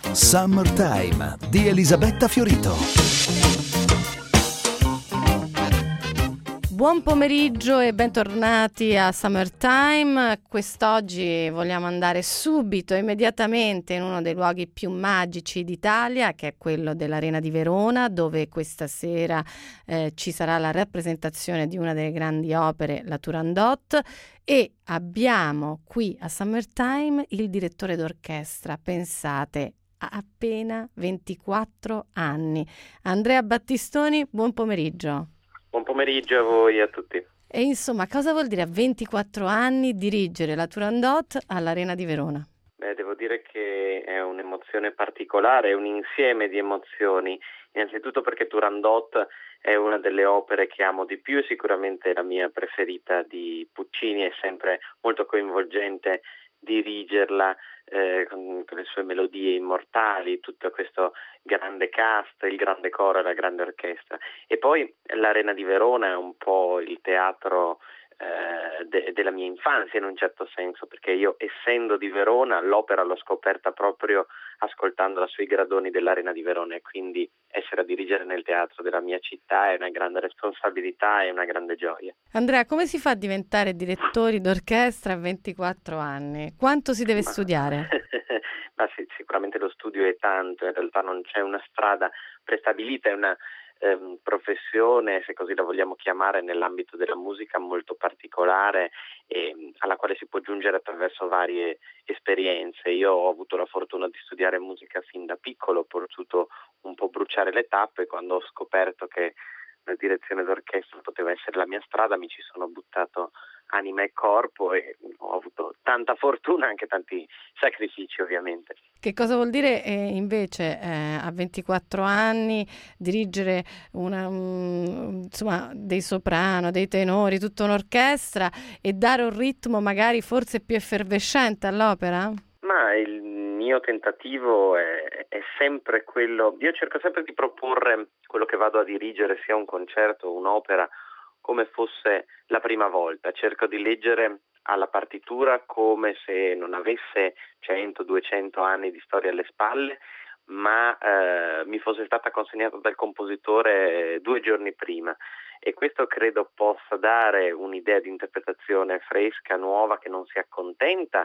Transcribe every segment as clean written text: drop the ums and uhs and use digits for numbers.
Summertime di Elisabetta Fiorito. Buon pomeriggio e bentornati a Summertime. Quest'oggi vogliamo andare subito, immediatamente, in uno dei luoghi più magici d'Italia, che è quello dell'Arena di Verona, dove questa sera ci sarà la rappresentazione di una delle grandi opere, la Turandot, e abbiamo qui a Summertime il direttore d'orchestra, pensate, ha appena 24 anni. Andrea Battistoni, buon pomeriggio. Buon pomeriggio a voi e a tutti. E insomma, cosa vuol dire a 24 anni dirigere la Turandot all'Arena di Verona? Devo dire che è un'emozione particolare, è un insieme di emozioni. Innanzitutto perché Turandot è una delle opere che amo di più e sicuramente la mia preferita di Puccini. È sempre molto coinvolgente dirigerla con le sue melodie immortali, tutto questo grande cast, il grande coro e la grande orchestra. E poi l'Arena di Verona è un po' il teatro della mia infanzia in un certo senso, perché io, essendo di Verona, l'opera l'ho scoperta proprio ascoltandola sui gradoni dell'Arena di Verona, e quindi essere a dirigere nel teatro della mia città è una grande responsabilità e una grande gioia. Andrea, come si fa a diventare direttori d'orchestra a 24 anni? Quanto si deve studiare? Ma sì, sicuramente lo studio è tanto, in realtà non c'è una strada prestabilita, è una professione, se così la vogliamo chiamare, nell'ambito della musica molto particolare e alla quale si può giungere attraverso varie esperienze. Io ho avuto la fortuna di studiare musica fin da piccolo, ho potuto un po' bruciare le tappe. Quando ho scoperto che la direzione d'orchestra poteva essere la mia strada, mi ci sono buttato anima e corpo e ho avuto tanta fortuna, anche tanti sacrifici ovviamente. Che cosa vuol dire invece a 24 anni dirigere insomma, dei soprano, dei tenori, tutta un'orchestra e dare un ritmo magari forse più effervescente all'opera? Ma il mio tentativo è sempre quello, io cerco sempre di proporre quello che vado a dirigere, sia un concerto, un'opera, come fosse la prima volta. Cerco di leggere alla partitura come se non avesse 100-200 anni di storia alle spalle, ma mi fosse stata consegnata dal compositore 2 giorni prima, e questo credo possa dare un'idea di interpretazione fresca, nuova, che non si accontenta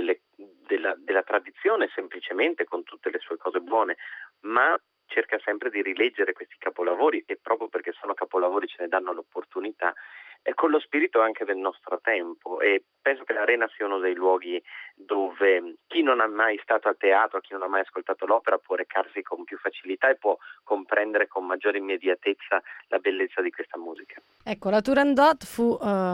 della tradizione semplicemente, con tutte le sue cose buone, ma cerca sempre di rileggere questi capolavori, e proprio perché sono capolavori ce ne danno l'opportunità, e con lo spirito anche del nostro tempo. E penso che l'Arena sia uno dei luoghi dove chi non ha mai stato a teatro, chi non ha mai ascoltato l'opera, può recarsi con più facilità e può comprendere con maggiore immediatezza la bellezza di questa musica. Ecco, la Turandot fu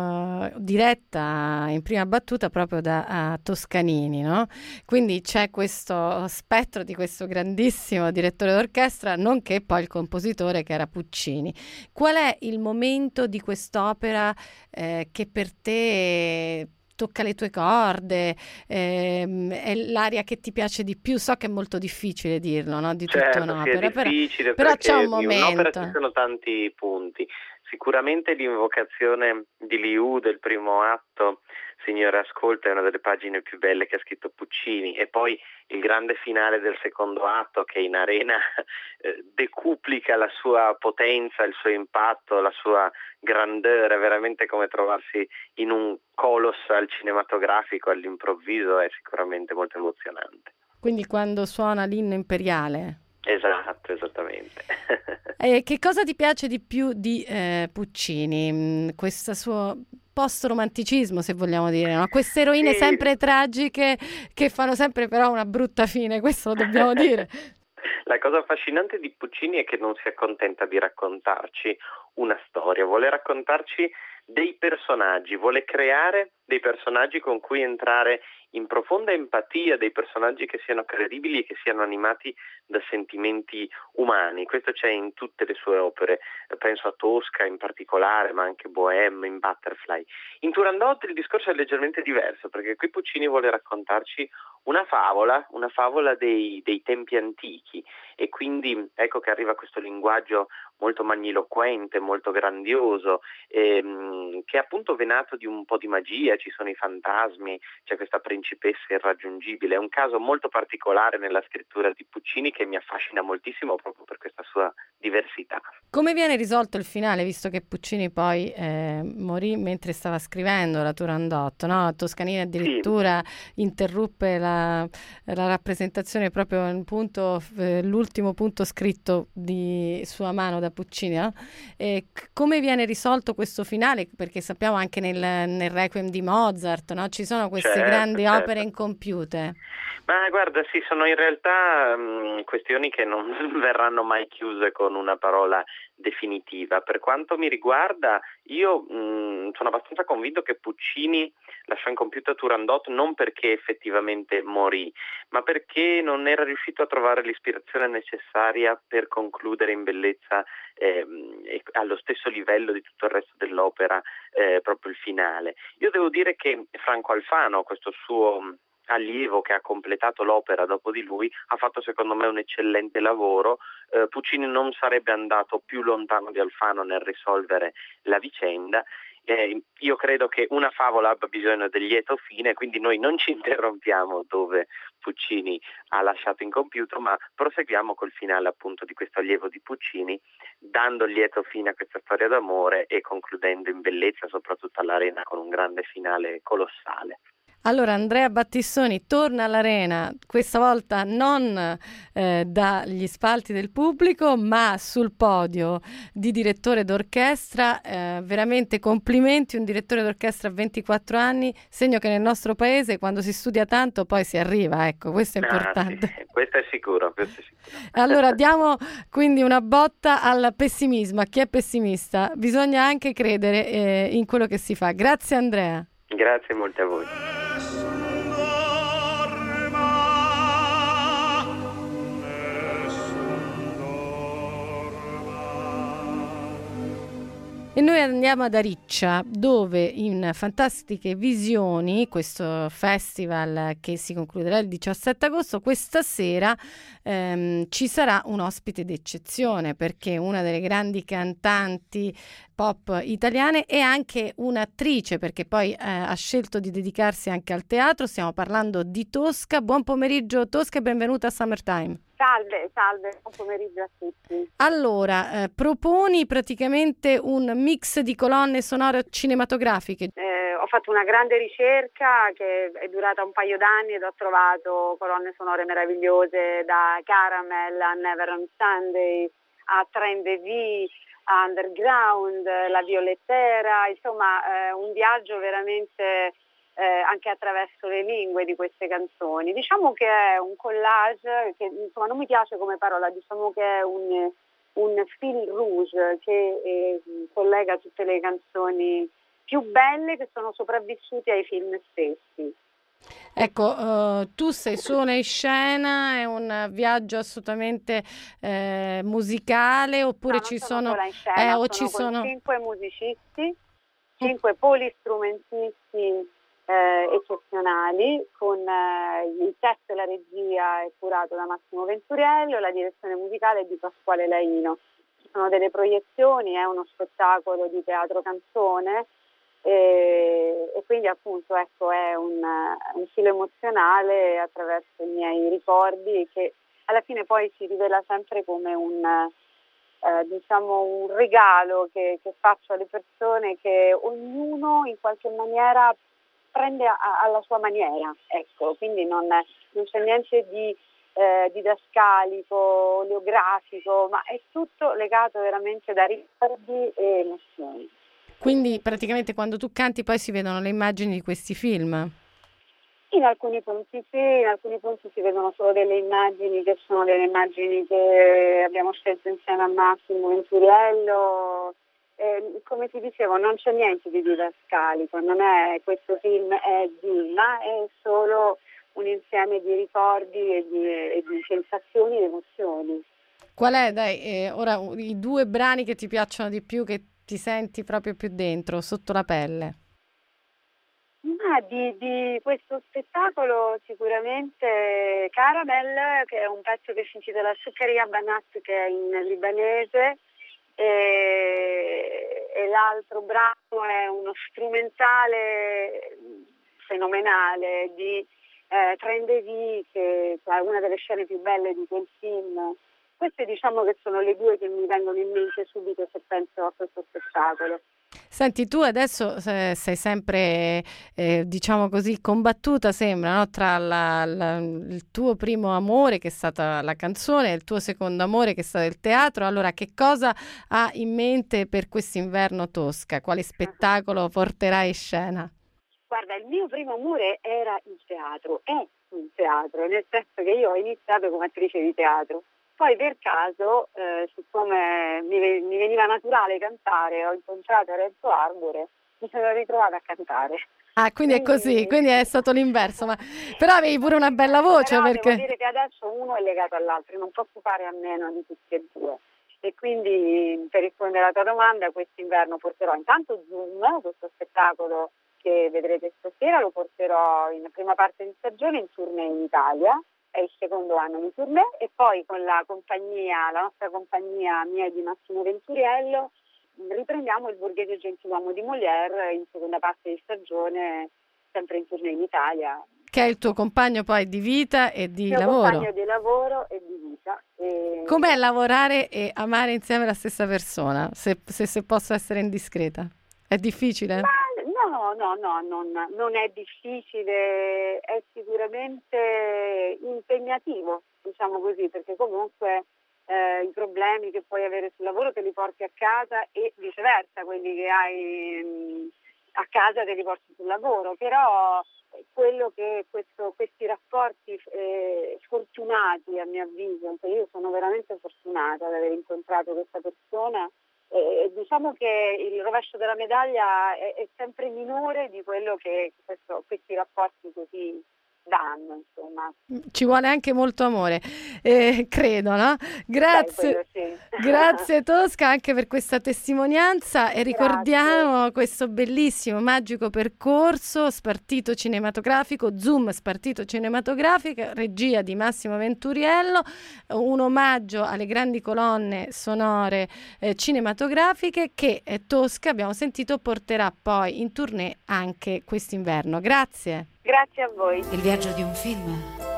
diretta in prima battuta proprio da Toscanini, no? Quindi c'è questo spettro di questo grandissimo direttore d'orchestra, nonché poi il compositore, che era Puccini. Qual è il momento di quest'opera che per te tocca le tue corde, è l'aria che ti piace di più? So che è molto difficile dirlo, no? Di tutta un'opera, è difficile, però c'è un in un'opera momento. ci sono tanti punti. Sicuramente l'invocazione di Liu del primo atto, Signore ascolta, è una delle pagine più belle che ha scritto Puccini, e poi il grande finale del secondo atto, che in arena decuplica la sua potenza, il suo impatto, la sua grandeur. È veramente come trovarsi in un colossal cinematografico all'improvviso, è sicuramente molto emozionante. Quindi quando suona l'inno imperiale? Esatto, esattamente. Che cosa ti piace di più di Puccini? Questo suo post-romanticismo, se vogliamo dire, no? Queste eroine sempre tragiche che fanno sempre però una brutta fine, questo lo dobbiamo dire. La cosa affascinante di Puccini è che non si accontenta di raccontarci una storia, vuole raccontarci dei personaggi, vuole creare dei personaggi con cui entrare in profonda empatia, dei personaggi che siano credibili e che siano animati da sentimenti umani. Questo c'è in tutte le sue opere, penso a Tosca in particolare, ma anche Bohème, in Butterfly. In Turandot il discorso è leggermente diverso, perché qui Puccini vuole raccontarci una favola dei tempi antichi, e quindi ecco che arriva questo linguaggio molto magniloquente, molto grandioso, che è appunto venato di un po' di magia, buia, ci sono i fantasmi, c'è questa principessa irraggiungibile. È un caso molto particolare nella scrittura di Puccini che mi affascina moltissimo proprio per questa sua diversità. Come viene risolto il finale, visto che Puccini poi morì mentre stava scrivendo la Turandot, no? Toscanini addirittura interruppe la rappresentazione proprio in punto, l'ultimo punto scritto di sua mano da Puccini, no? E come viene risolto questo finale? Perché sappiamo anche nel Requiem di Mozart, no? Ci sono queste grandi opere incompiute. Ma guarda, sì, sono in realtà questioni che non verranno mai chiuse con una parola definitiva. Per quanto mi riguarda, io sono abbastanza convinto che Puccini lasciò incompiuta Turandot non perché effettivamente morì, ma perché non era riuscito a trovare l'ispirazione necessaria per concludere in bellezza e allo stesso livello di tutto il resto dell'opera proprio il finale. Io devo dire che Franco Alfano, questo suo allievo che ha completato l'opera dopo di lui, ha fatto secondo me un eccellente lavoro. Puccini non sarebbe andato più lontano di Alfano nel risolvere la vicenda. Io credo che una favola abbia bisogno del lieto fine, quindi noi non ci interrompiamo dove Puccini ha lasciato incompiuto, ma proseguiamo col finale appunto di questo allievo di Puccini, dando lieto fine a questa storia d'amore e concludendo in bellezza soprattutto all'Arena con un grande finale colossale. Allora Andrea Battistoni torna all'Arena, questa volta non dagli spalti del pubblico, ma sul podio di direttore d'orchestra. Veramente complimenti, un direttore d'orchestra a 24 anni, segno che nel nostro paese quando si studia tanto poi si arriva, ecco, questo è importante. Sì, questo è sicuro. Allora diamo quindi una botta al pessimismo, a chi è pessimista. Bisogna anche credere in quello che si fa. Grazie Andrea. Grazie molte a voi. E noi andiamo ad Ariccia, dove in Fantastiche Visioni, questo festival che si concluderà il 17 agosto, questa sera ci sarà un ospite d'eccezione, perché una delle grandi cantanti pop italiane è anche un'attrice, perché poi ha scelto di dedicarsi anche al teatro. Stiamo parlando di Tosca. Buon pomeriggio Tosca e benvenuta a Summertime. Salve, buon pomeriggio a tutti. Allora, proponi praticamente un mix di colonne sonore cinematografiche. Ho fatto una grande ricerca che è durata un paio d'anni ed ho trovato colonne sonore meravigliose, da Caramel a Never on Sunday a Train de Vie a Underground, La Violettera, insomma un viaggio veramente anche attraverso le lingue di queste canzoni. Diciamo che è un collage che insomma non mi piace come parola, diciamo che è un fil rouge che collega tutte le canzoni più belle che sono sopravvissute ai film stessi. Ecco, tu sei su una scena, è un viaggio assolutamente musicale, oppure ci sono scena, ci sono 5 musicisti, 5 polistrumentisti eccezionali, con il testo e la regia è curato da Massimo Venturiello, la direzione musicale è di Pasquale Laino. Ci sono delle proiezioni, è uno spettacolo di teatro canzone e quindi appunto ecco è un filo emozionale attraverso i miei ricordi che alla fine poi si rivela sempre come un regalo che faccio alle persone, che ognuno in qualche maniera prende alla sua maniera, ecco, quindi non c'è niente di didascalico, oleografico, ma è tutto legato veramente da ricordi e emozioni. Quindi praticamente quando tu canti poi si vedono le immagini di questi film? In alcuni punti sì, in alcuni punti si vedono solo delle immagini che sono delle immagini che abbiamo scelto insieme a Massimo Venturiello. Come ti dicevo, non c'è niente di didascalico, non è questo film è ma è solo un insieme di ricordi e di sensazioni ed emozioni. Qual è, ora i 2 brani che ti piacciono di più, che ti senti proprio più dentro, sotto la pelle? Di questo spettacolo sicuramente Caramel, che è un pezzo che si intitola Succaria Banat, che è in libanese, e l'altro brano è uno strumentale fenomenale di Trendevi, che è una delle scene più belle di quel film. Queste diciamo che sono le due che mi vengono in mente subito se penso a questo spettacolo. Senti, tu adesso sei sempre, diciamo così, combattuta, sembra, no? Tra il tuo primo amore, che è stata la canzone, e il tuo secondo amore, che è stato il teatro. Allora, che cosa ha in mente per quest'inverno Tosca? Quale spettacolo porterai in scena? Guarda, il mio primo amore era il teatro, è un teatro, nel senso che io ho iniziato come attrice di teatro. Poi per caso, siccome mi veniva naturale cantare, ho incontrato Renzo Arbore, mi sono ritrovata a cantare. Ah, quindi è così, quindi è stato l'inverso, però avevi pure una bella voce. Però perché devo dire che adesso uno è legato all'altro, non posso fare a meno di tutti e due. E quindi, per rispondere alla tua domanda, quest'inverno porterò intanto Zoom, questo spettacolo che vedrete stasera, lo porterò in prima parte di stagione in tournée in Italia. È il secondo anno di tournée, e poi con la nostra compagnia mia e di Massimo Venturiello riprendiamo il Borghese Gentiluomo di Molière in seconda parte di stagione, sempre in tournée in Italia. Che è il tuo compagno poi di vita e di lavoro. Compagno di lavoro e di vita. Com'è lavorare e amare insieme la stessa persona, se posso essere indiscreta? È difficile? Non è difficile, è sicuramente impegnativo, diciamo così, perché comunque i problemi che puoi avere sul lavoro te li porti a casa e viceversa, quelli che hai a casa te li porti sul lavoro, però quello che questi rapporti fortunati, a mio avviso, io sono veramente fortunata ad aver incontrato questa persona. Diciamo che il rovescio della medaglia è sempre minore di quello che questi rapporti così danno, insomma. Ci vuole anche molto amore, credo, no? Grazie, sì. Grazie Tosca anche per questa testimonianza, e ricordiamo questo bellissimo, magico percorso Spartito Cinematografico, Zoom Spartito Cinematografico, regia di Massimo Venturiello, un omaggio alle grandi colonne sonore cinematografiche che Tosca, abbiamo sentito, porterà poi in tournée anche quest'inverno. Grazie. Grazie a voi. Il viaggio di un film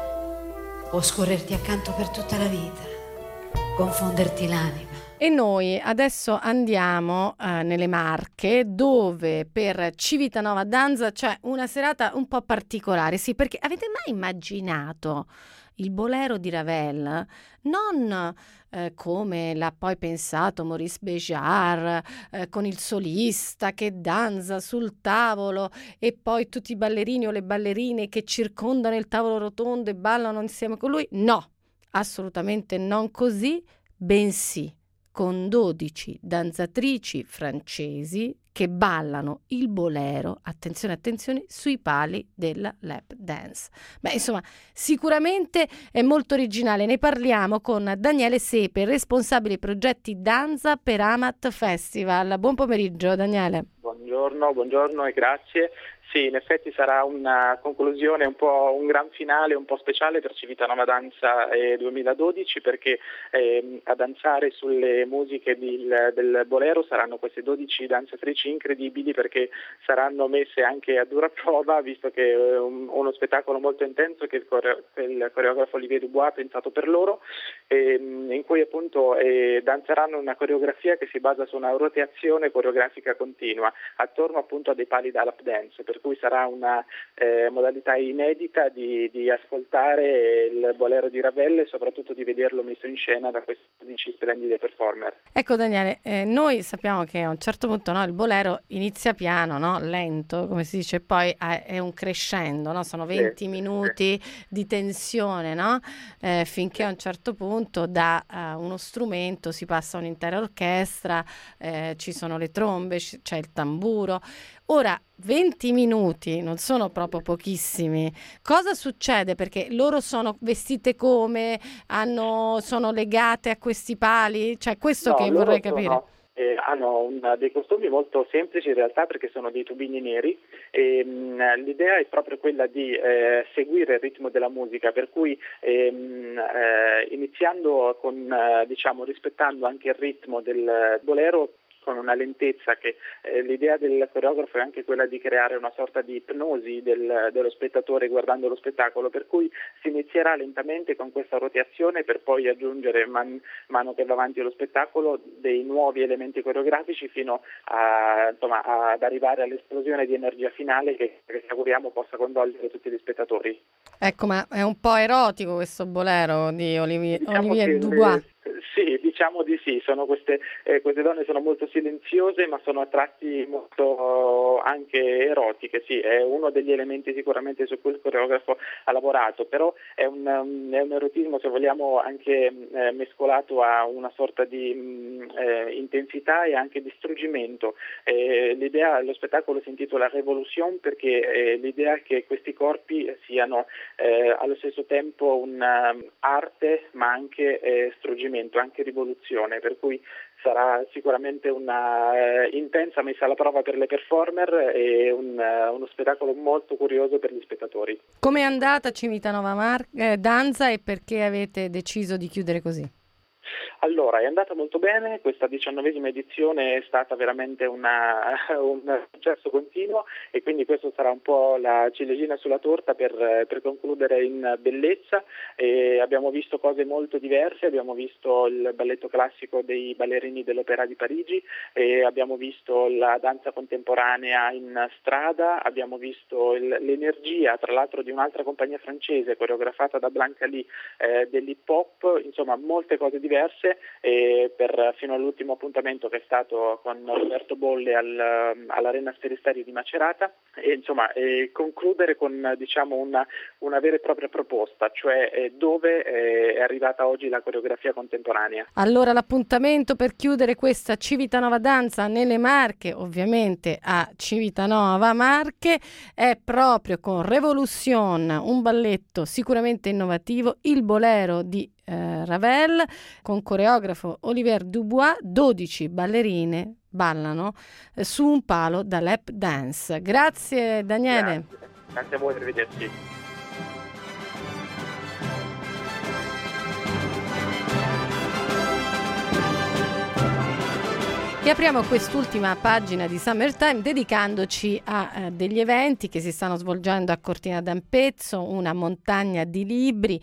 può scorrerti accanto per tutta la vita, confonderti l'anima. E noi adesso andiamo nelle Marche, dove per Civitanova Danza c'è una serata un po' particolare. Sì, perché avete mai immaginato il bolero di Ravel non come l'ha poi pensato Maurice Béjart, con il solista che danza sul tavolo e poi tutti i ballerini o le ballerine che circondano il tavolo rotondo e ballano insieme con lui? No, assolutamente non così, bensì con 12 danzatrici francesi che ballano il bolero, attenzione, sui pali della lap dance. Beh, insomma, sicuramente è molto originale. Ne parliamo con Daniele Sepe, responsabile progetti danza per Amat Festival. Buon pomeriggio, Daniele. Buongiorno e grazie. Sì, in effetti sarà una conclusione, un gran finale un po' speciale per Civitanova Danza 2012, perché a danzare sulle musiche del bolero saranno queste 12 danzatrici incredibili, perché saranno messe anche a dura prova, visto che è uno spettacolo molto intenso che il coreografo Olivier Dubois ha pensato per loro, in cui appunto danzeranno una coreografia che si basa su una rotazione coreografica continua attorno appunto a dei pali da lap dance, per cui sarà una modalità inedita di ascoltare il bolero di Ravel e soprattutto di vederlo messo in scena da questi 12 splendide performer. Ecco Daniele, noi sappiamo che a un certo punto il bolero inizia piano, no? Lento, come si dice, poi è un crescendo, no? Sono 20 minuti di tensione, no? Finché a un certo punto da uno strumento si passa a un'intera orchestra, ci sono le trombe, c'è il tamburo. Ora, 20 minuti non sono proprio pochissimi. Cosa succede? Perché loro sono vestite come? Sono legate a questi pali? Cioè, questo che vorrei capire. hanno dei costumi molto semplici in realtà, perché sono dei tubini neri, e l'idea è proprio quella di seguire il ritmo della musica, per cui iniziando con rispettando anche il ritmo del bolero, con una lentezza che l'idea del coreografo è anche quella di creare una sorta di ipnosi dello spettatore guardando lo spettacolo, per cui si inizierà lentamente con questa rotazione per poi aggiungere man mano che va avanti lo spettacolo dei nuovi elementi coreografici fino ad arrivare all'esplosione di energia finale che ci auguriamo possa coinvolgere tutti gli spettatori. Ecco, ma è un po' erotico questo bolero di Olivier Che, Dubois. Sì, diciamo di sì, queste donne sono molto silenziose, ma sono a tratti molto anche erotiche, sì, è uno degli elementi sicuramente su cui il coreografo ha lavorato, però è un erotismo, se vogliamo, anche mescolato a una sorta di intensità e anche di struggimento. Lo spettacolo si intitola Révolution perché l'idea è che questi corpi siano allo stesso tempo un'arte ma anche struggimento, anche rivoluzione, per cui sarà sicuramente una intensa messa alla prova per le performer e uno spettacolo molto curioso per gli spettatori. Come è andata Civitanova Danza e perché avete deciso di chiudere così? Allora, è andata molto bene, questa 19ª edizione è stata veramente un successo continuo e quindi questo sarà un po' la ciliegina sulla torta per concludere in bellezza. Abbiamo visto cose molto diverse, abbiamo visto il balletto classico dei ballerini dell'Opéra di Parigi, abbiamo visto la danza contemporanea in strada, abbiamo visto l'energia tra l'altro di un'altra compagnia francese coreografata da Blanca Lee dell'hip hop, insomma molte cose diverse fino all'ultimo appuntamento che è stato con Roberto Bolle all'Arena Sferisterio di Macerata e concludere con una vera e propria proposta, cioè dove è arrivata oggi la coreografia contemporanea. Allora l'appuntamento per chiudere questa Civitanova Danza nelle Marche, ovviamente a Civitanova Marche, è proprio con Révolution, un balletto sicuramente innovativo, il bolero di Ravel, con coreografo Olivier Dubois. 12 ballerine ballano su un palo da lap dance. Grazie Daniele. Grazie a voi, arrivederci. E apriamo quest'ultima pagina di Summertime dedicandoci a degli eventi che si stanno svolgendo a Cortina d'Ampezzo, una montagna di libri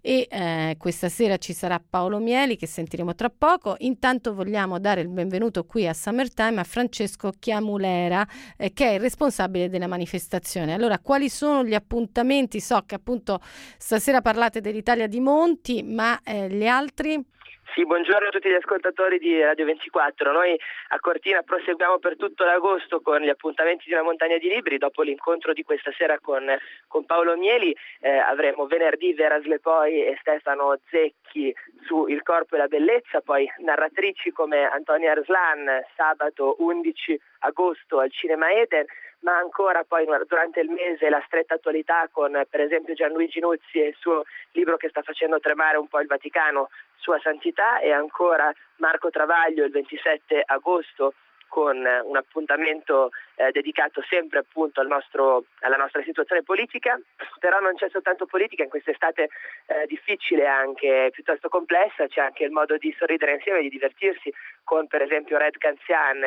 e questa sera ci sarà Paolo Mieli che sentiremo tra poco. Intanto vogliamo dare il benvenuto qui a Summertime a Francesco Chiamulera che è il responsabile della manifestazione. Allora, quali sono gli appuntamenti? So che appunto stasera parlate dell'Italia di Monti, ma gli altri? Sì, buongiorno a tutti gli ascoltatori di Radio 24. Noi a Cortina proseguiamo per tutto l'agosto con gli appuntamenti di una montagna di libri. Dopo l'incontro di questa sera con Paolo Mieli avremo venerdì Vera Slepoi e Stefano Zecchi su Il corpo e la bellezza, poi narratrici come Antonia Arslan sabato 11 agosto al Cinema Eden, ma ancora poi durante il mese la stretta attualità con per esempio Gianluigi Nuzzi e il suo libro che sta facendo tremare un po' il Vaticano, Sua Santità, e ancora Marco Travaglio il 27 agosto con un appuntamento dedicato sempre appunto alla nostra situazione politica. Però non c'è soltanto politica, in quest'estate difficile, anche piuttosto complessa, c'è anche il modo di sorridere insieme, di divertirsi con per esempio Red Canzian,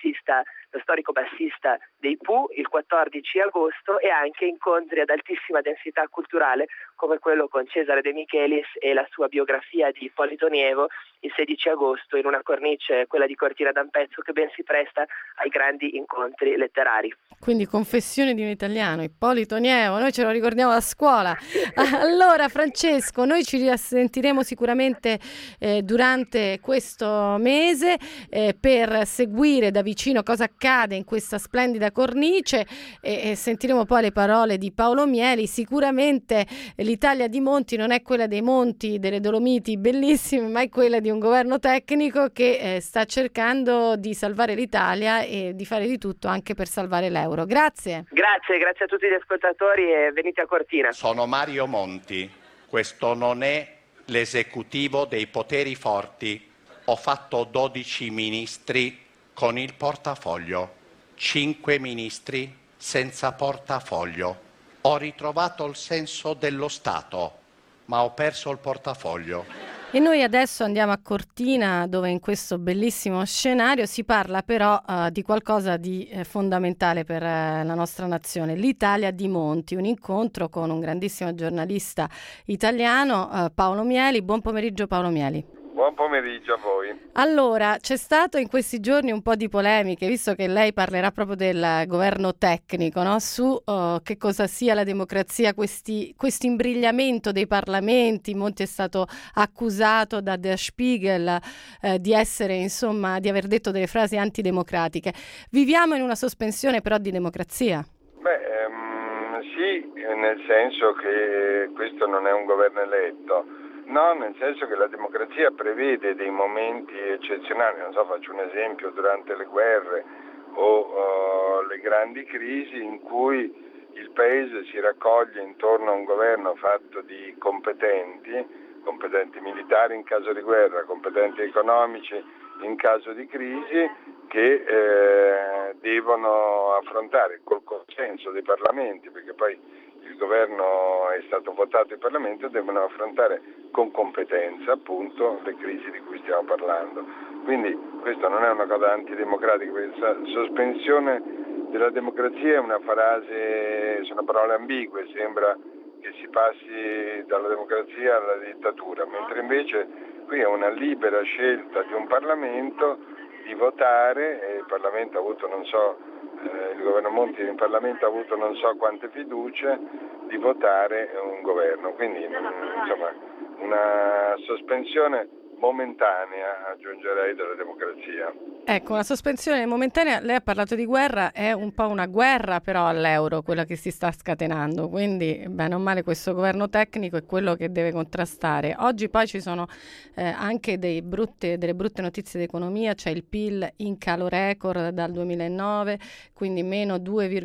lo storico bassista dei Pooh, il 14 agosto, e anche incontri ad altissima densità culturale come quello con Cesare De Michelis e la sua biografia di Ippolito Nievo il 16 agosto in una cornice, quella di Cortina d'Ampezzo, che ben si presta ai grandi incontri letterari. Quindi Confessioni di un italiano, Ippolito Nievo, noi ce lo ricordiamo a scuola. Allora Francesco, noi ci risentiremo sicuramente durante questo mese per seguire da vicino cosa accade in questa splendida cornice e sentiremo poi le parole di Paolo Mieli. Sicuramente l'Italia di Monti non è quella dei monti, delle Dolomiti bellissime, ma è quella di un governo tecnico che sta cercando di salvare l'Italia e di fare di tutto anche per salvare l'euro. Grazie. Grazie a tutti gli ascoltatori e venite a Cortina. Sono Mario Monti, questo non è l'esecutivo dei poteri forti Ho fatto 12 ministri con il portafoglio, 5 ministri senza portafoglio. Ho ritrovato il senso dello Stato, ma ho perso il portafoglio. E noi adesso andiamo a Cortina, dove in questo bellissimo scenario si parla però di qualcosa di fondamentale per la nostra nazione, l'Italia di Monti, un incontro con un grandissimo giornalista italiano, Paolo Mieli. Buon pomeriggio Paolo Mieli. Buon pomeriggio a voi. Allora, c'è stato in questi giorni un po' di polemiche, visto che lei parlerà proprio del governo tecnico, no? Su che cosa sia la democrazia, questo imbrigliamento dei parlamenti. Monti è stato accusato da Der Spiegel di essere, insomma, di aver detto delle frasi antidemocratiche. Viviamo in una sospensione però di democrazia. Sì, nel senso che questo non è un governo eletto. No, nel senso che la democrazia prevede dei momenti eccezionali, non so, faccio un esempio, durante le guerre o le grandi crisi in cui il paese si raccoglie intorno a un governo fatto di competenti militari in caso di guerra, competenti economici in caso di crisi, che devono affrontare col consenso dei parlamenti, perché poi il governo è stato votato in Parlamento, devono affrontare con competenza appunto le crisi di cui stiamo parlando. Quindi questa non è una cosa antidemocratica, questa sospensione della democrazia è una frase, sono parole ambigue, sembra che si passi dalla democrazia alla dittatura, mentre invece qui è una libera scelta di un Parlamento di votare, e il Parlamento ha avuto il governo Monti in Parlamento ha avuto non so quante fiducie, di votare un governo, quindi insomma una sospensione momentanea, aggiungerei, della democrazia. Ecco, una sospensione momentanea. Lei ha parlato di guerra, è un po' una guerra però all'euro quella che si sta scatenando, quindi bene o male questo governo tecnico è quello che deve contrastare. Oggi poi ci sono anche delle brutte notizie d'economia, c'è il PIL in calo record dal 2009, quindi meno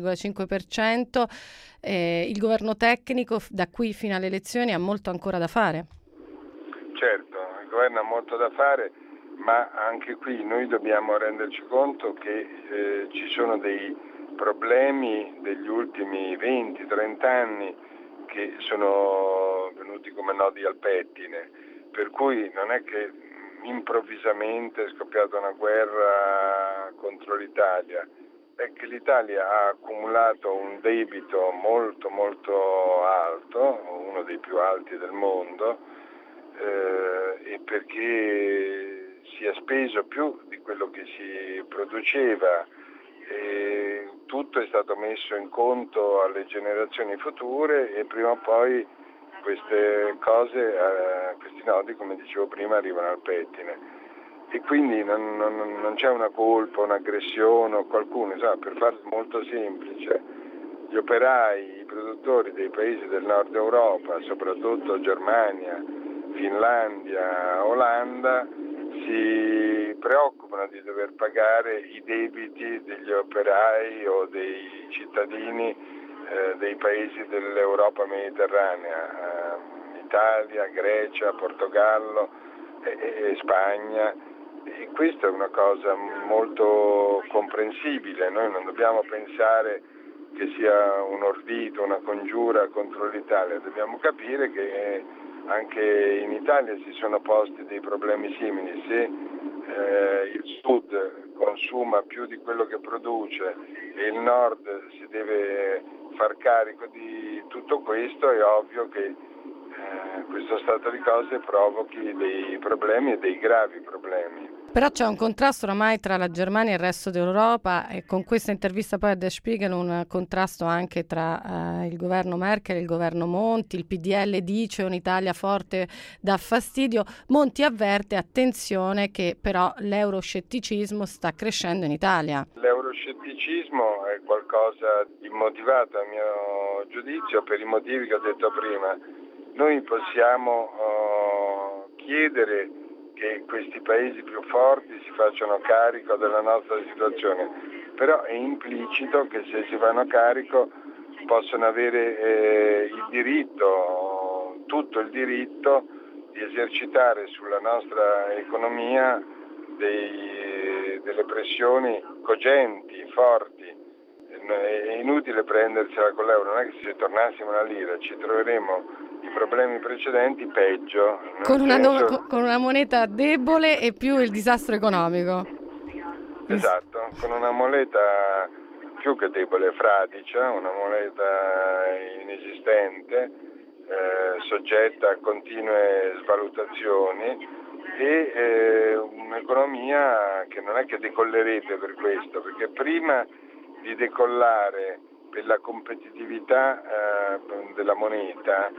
2,5%. Il governo tecnico da qui fino alle elezioni ha molto ancora da fare. Certo, il governo ha molto da fare, ma anche qui noi dobbiamo renderci conto che ci sono dei problemi degli ultimi 20-30 anni che sono venuti come nodi al pettine, per cui non è che improvvisamente è scoppiata una guerra contro l'Italia, è che l'Italia ha accumulato un debito molto molto alto, uno dei più alti del mondo, e perché si è speso più di quello che si produceva, e tutto è stato messo in conto alle generazioni future e prima o poi queste cose, questi nodi, come dicevo prima, arrivano al pettine. E quindi non c'è una colpa, un'aggressione o qualcuno, per farlo molto semplice, gli operai, i produttori dei paesi del nord Europa, soprattutto Germania, Finlandia, Olanda, si preoccupano di dover pagare i debiti degli operai o dei cittadini dei paesi dell'Europa mediterranea, Italia, Grecia, Portogallo e Spagna. E questa è una cosa molto comprensibile, noi non dobbiamo pensare che sia un ordito, una congiura contro l'Italia, dobbiamo capire che anche in Italia si sono posti dei problemi simili. Se il Sud consuma più di quello che produce e il Nord si deve far carico di tutto questo, è ovvio che questo stato di cose provochi dei problemi e dei gravi problemi. Però c'è un contrasto oramai tra la Germania e il resto d'Europa, e con questa intervista poi a Der Spiegel un contrasto anche tra il governo Merkel e il governo Monti. Il PDL dice un'Italia forte dà fastidio. Monti avverte, attenzione, che però l'euroscetticismo sta crescendo in Italia. L'euroscetticismo è qualcosa di immotivato a mio giudizio per i motivi che ho detto prima. Noi possiamo chiedere che questi paesi più forti si facciano carico della nostra situazione, però è implicito che se si fanno carico possono avere il diritto, tutto il diritto di esercitare sulla nostra economia delle pressioni cogenti, forti. È inutile prendersela con l'euro, non è che se tornassimo alla lira ci troveremo i problemi precedenti peggio. Con una moneta debole e più il disastro economico. Esatto, con una moneta più che debole, fradicia, una moneta inesistente, soggetta a continue svalutazioni e un'economia che non è che decollerebbe per questo, perché prima di decollare per la competitività della moneta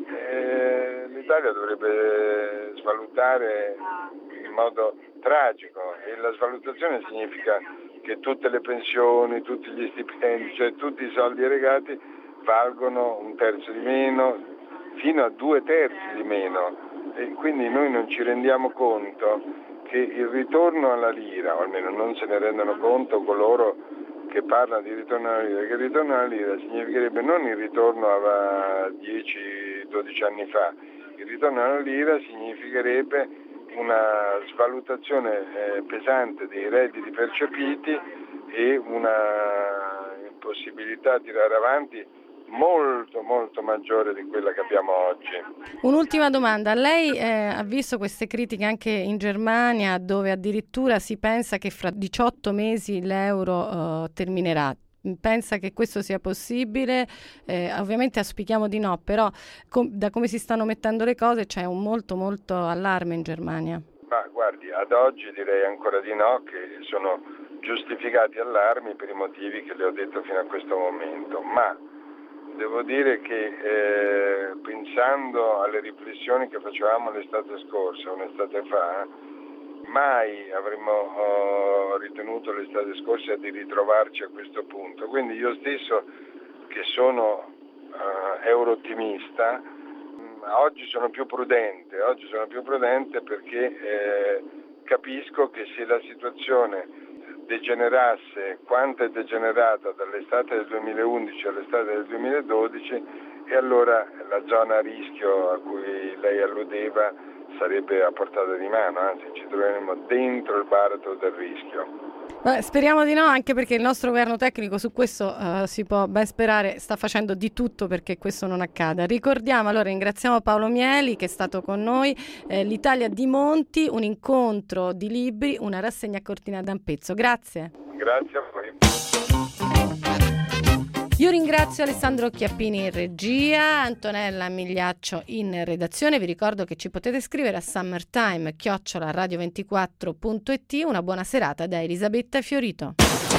l'Italia dovrebbe svalutare in modo tragico, e la svalutazione significa che tutte le pensioni, tutti gli stipendi, cioè tutti i soldi erogati valgono 1/3 di meno, fino a 2/3 di meno, e quindi noi non ci rendiamo conto che il ritorno alla lira, o almeno non se ne rendono conto coloro che parlano di ritorno alla lira, che il ritorno alla lira significherebbe non il ritorno a 10-12 anni fa, il ritorno alla lira significherebbe una svalutazione pesante dei redditi percepiti e una possibilità di tirare avanti molto molto maggiore di quella che abbiamo oggi. Un'ultima domanda, lei ha visto queste critiche anche in Germania, dove addirittura si pensa che fra 18 mesi l'euro terminerà? Pensa che questo sia possibile? Ovviamente auspichiamo di no, però da come si stanno mettendo le cose c'è un molto allarme in Germania. Ma guardi, ad oggi direi ancora di no, che sono giustificati allarmi per i motivi che le ho detto fino a questo momento, ma devo dire che pensando alle riflessioni che facevamo l'estate scorsa, un'estate fa, mai avremmo ritenuto l'estate scorsa di ritrovarci a questo punto. Quindi io stesso, che sono euro-ottimista, oggi sono più prudente perché capisco che se la situazione degenerasse quanto è degenerata dall'estate del 2011 all'estate del 2012, e allora la zona a rischio a cui lei alludeva sarebbe a portata di mano, anzi ci troveremo dentro il baratro del rischio. Speriamo di no, anche perché il nostro governo tecnico su questo si può ben sperare sta facendo di tutto perché questo non accada. Ricordiamo, allora ringraziamo Paolo Mieli che è stato con noi, l'Italia di Monti, un incontro di libri, una rassegna a Cortina d'Ampezzo. Grazie. Grazie a voi. Io ringrazio Alessandro Chiappini in regia, Antonella Migliaccio in redazione. Vi ricordo che ci potete scrivere a summertime@radio24.it. Una buona serata da Elisabetta Fiorito.